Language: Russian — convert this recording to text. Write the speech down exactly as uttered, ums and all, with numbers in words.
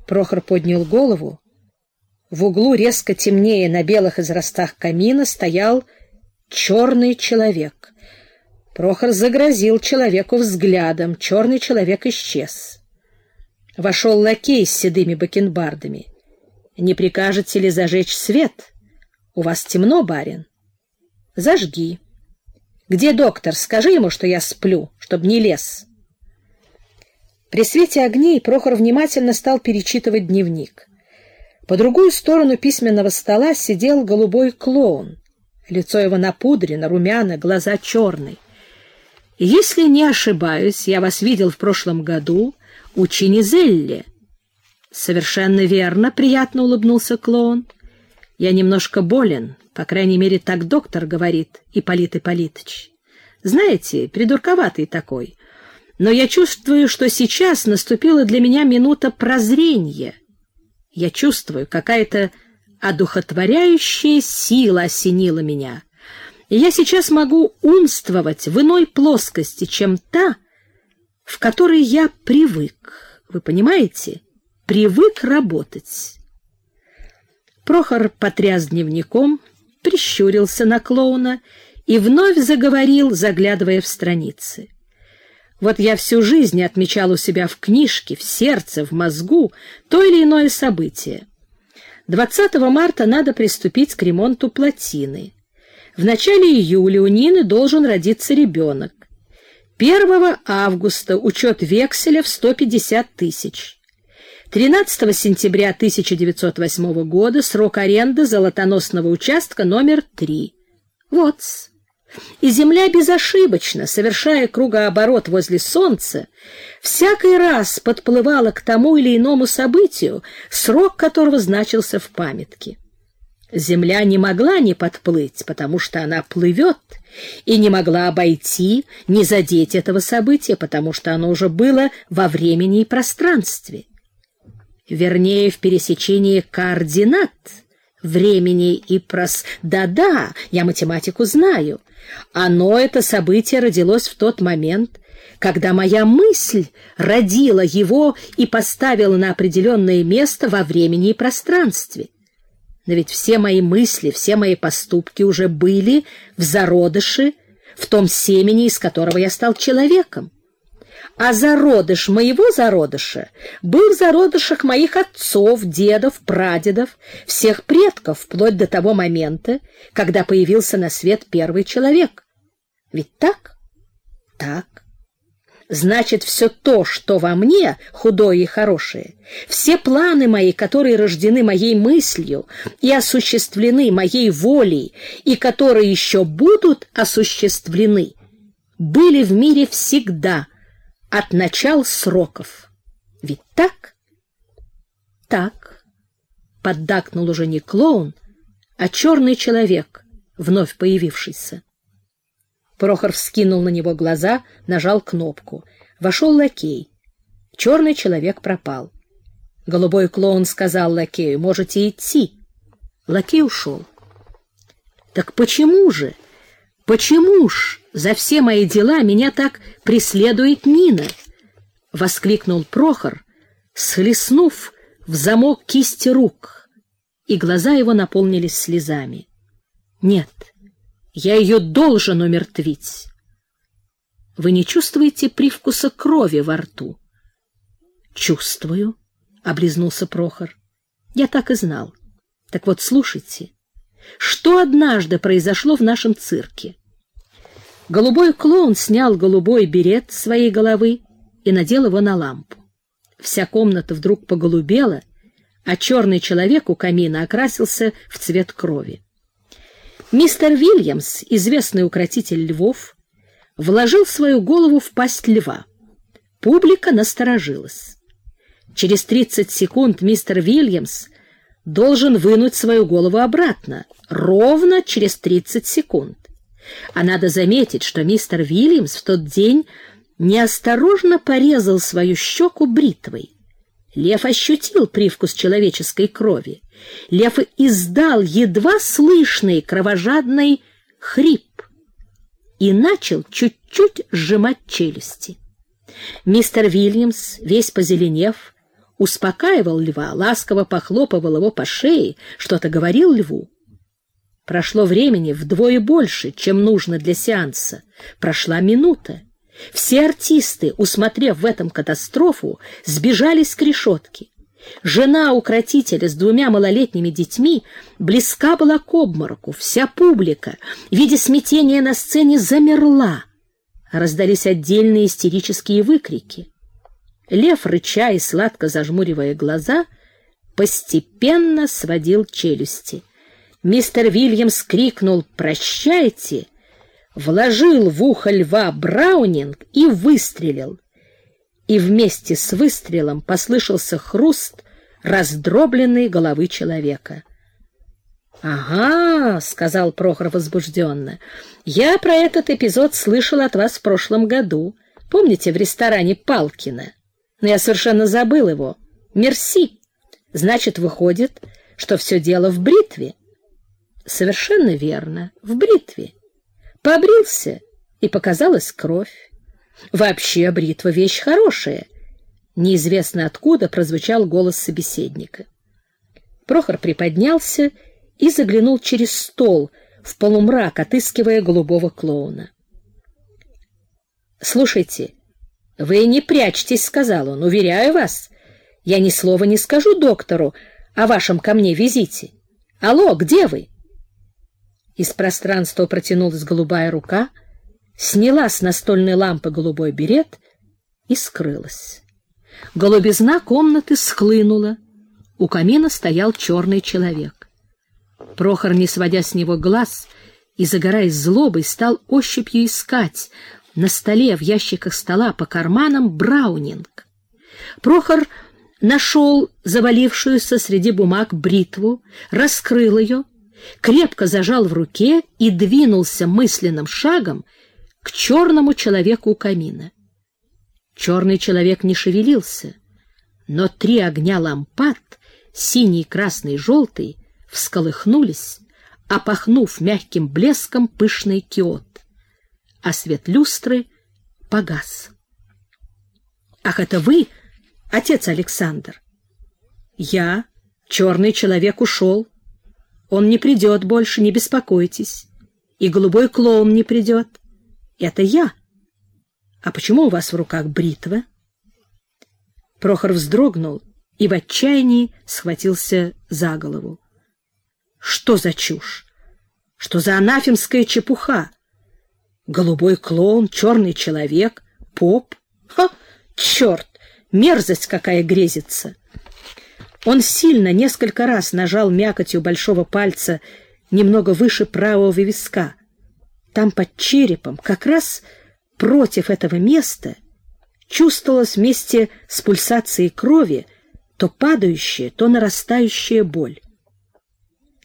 Прохор поднял голову. В углу, резко темнее на белых израстах камина, стоял черный человек. Прохор загрозил человеку взглядом. Черный человек исчез. Вошел лакей с седыми бакенбардами. — Не прикажете ли зажечь свет? У вас темно, барин. — Зажги. — Где доктор? Скажи ему, что я сплю, чтоб не лез. При свете огней Прохор внимательно стал перечитывать дневник. По другую сторону письменного стола сидел голубой клоун. Лицо его напудрено, румяно, глаза черные. — Если не ошибаюсь, я вас видел в прошлом году у Чинизелли. — Совершенно верно, — приятно улыбнулся клоун. — Я немножко болен, по крайней мере, так доктор говорит, Ипполит Ипполитыч. Знаете, придурковатый такой. Но я чувствую, что сейчас наступила для меня минута прозрения. Я чувствую, какая-то одухотворяющая сила осенила меня. И я сейчас могу умствовать в иной плоскости, чем та, в которой я привык. Вы понимаете? Привык работать. Прохор потряс дневником, прищурился на клоуна и вновь заговорил, заглядывая в страницы. Вот я всю жизнь отмечал у себя в книжке, в сердце, в мозгу то или иное событие. двадцатого марта надо приступить к ремонту плотины. В начале июля у Нины должен родиться ребенок. первого августа учет векселя в сто пятьдесят тысяч. тринадцатого сентября тысяча девятьсот восьмого года срок аренды золотоносного участка номер три. Вот. И Земля безошибочно, совершая кругооборот возле Солнца, всякий раз подплывала к тому или иному событию, срок которого значился в памятке. Земля не могла не подплыть, потому что она плывет, и не могла обойти, не задеть этого события, потому что оно уже было во времени и пространстве. Вернее, в пересечении координат времени и прос... Да-да, я математику знаю. Оно, это событие, родилось в тот момент, когда моя мысль родила его и поставила на определенное место во времени и пространстве. Но ведь все мои мысли, все мои поступки уже были в зародыше, в том семени, из которого я стал человеком. А зародыш моего зародыша был в зародышах моих отцов, дедов, прадедов, всех предков, вплоть до того момента, когда появился на свет первый человек. Ведь так? Так. Значит, все то, что во мне, худое и хорошее, все планы мои, которые рождены моей мыслью и осуществлены моей волей, и которые еще будут осуществлены, были в мире всегда, от начала сроков. Ведь так? Так, поддакнул уже не клоун, а черный человек, вновь появившийся. Прохор вскинул на него глаза, нажал кнопку. Вошел лакей. Черный человек пропал. Голубой клоун сказал лакею: «Можете идти». Лакей ушел. Так почему же, почему ж за все мои дела меня так преследует Нина? — воскликнул Прохор, схлестнув в замок кисти рук, и глаза его наполнились слезами. — Нет, я ее должен умертвить. — Вы не чувствуете привкуса крови во рту? — Чувствую, — облизнулся Прохор. — Я так и знал. Так вот, слушайте, что однажды произошло в нашем цирке. Голубой клоун снял голубой берет с своей головы и надел его на лампу. Вся комната вдруг поголубела, а черный человек у камина окрасился в цвет крови. Мистер Вильямс, известный укротитель львов, вложил свою голову в пасть льва. Публика насторожилась. Через тридцать секунд мистер Вильямс должен вынуть свою голову обратно, ровно через тридцать секунд. А надо заметить, что мистер Вильямс в тот день неосторожно порезал свою щеку бритвой. Лев ощутил привкус человеческой крови. Лев издал едва слышный кровожадный хрип и начал чуть-чуть сжимать челюсти. Мистер Вильямс, весь позеленев, успокаивал льва, ласково похлопывал его по шее, что-то говорил льву. Прошло времени вдвое больше, чем нужно для сеанса. Прошла минута. Все артисты, усмотрев в этом катастрофу, сбежались к решетке. Жена укротителя с двумя малолетними детьми близка была к обмороку. Вся публика, видя смятение на сцене, замерла. Раздались отдельные истерические выкрики. Лев, рыча и сладко зажмуривая глаза, постепенно сводил челюсти. Мистер Вильямс крикнул «Прощайте!», вложил в ухо льва браунинг и выстрелил. И вместе с выстрелом послышался хруст раздробленной головы человека. «Ага», — сказал Прохор возбужденно, — «я про этот эпизод слышал от вас в прошлом году. Помните, в ресторане Палкина? Но я совершенно забыл его. Мерси. Значит, выходит, что все дело в бритве». «Совершенно верно, в бритве. Побрился, и показалась кровь. Вообще, бритва — вещь хорошая». Неизвестно откуда прозвучал голос собеседника. Прохор приподнялся и заглянул через стол в полумрак, отыскивая голубого клоуна. «Слушайте, вы не прячьтесь», — сказал он, — «уверяю вас, я ни слова не скажу доктору о вашем ко мне визите. Алло, где вы?» Из пространства протянулась голубая рука, сняла с настольной лампы голубой берет и скрылась. Голубизна комнаты схлынула. У камина стоял черный человек. Прохор, не сводя с него глаз и загораясь злобой, стал ощупью искать на столе, в ящиках стола, по карманам браунинг. Прохор нашел завалившуюся среди бумаг бритву, раскрыл ее, крепко зажал в руке и двинулся мысленным шагом к черному человеку у камина. Черный человек не шевелился, но три огня лампад, синий, красный, желтый, всколыхнулись, опахнув мягким блеском пышный киот, а свет люстры погас. «Ах, это вы, отец Александр?» «Я. Черный человек ушел. Он не придет больше, не беспокойтесь. И голубой клоун не придет. Это я. А почему у вас в руках бритва?» Прохор вздрогнул и в отчаянии схватился за голову. Что за чушь? Что за анафемская чепуха? Голубой клоун, черный человек, поп? Ха! Черт! Мерзость какая грезится! Он сильно несколько раз нажал мякотью большого пальца немного выше правого виска. Там под черепом, как раз против этого места, чувствовалась вместе с пульсацией крови то падающая, то нарастающая боль.